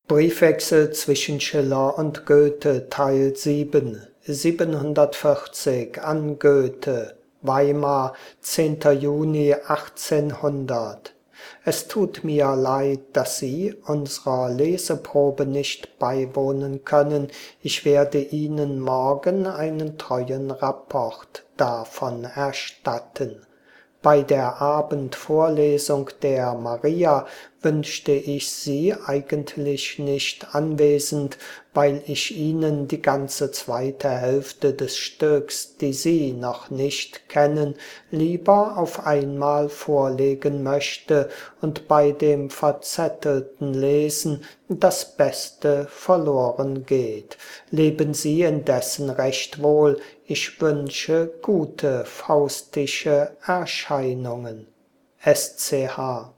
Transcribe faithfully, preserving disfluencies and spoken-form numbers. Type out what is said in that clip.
Briefwechsel zwischen Schiller und Goethe Teil sieben, siebenhundertvierzig an Goethe, Weimar, zehnter Juni achtzehnhundert. Es tut mir leid, dass Sie unserer Leseprobe nicht beiwohnen können. Ich werde Ihnen morgen einen treuen Rapport davon erstatten. Bei der Abendvorlesung der Maria wünschte ich Sie eigentlich nicht anwesend, weil ich Ihnen die ganze zweite Hälfte des Stücks, die Sie noch nicht kennen, lieber auf einmal vorlegen möchte und bei dem verzettelten Lesen das Beste verloren geht. Leben Sie indessen recht wohl, ich wünsche gute faustische Erscheinungen. S C H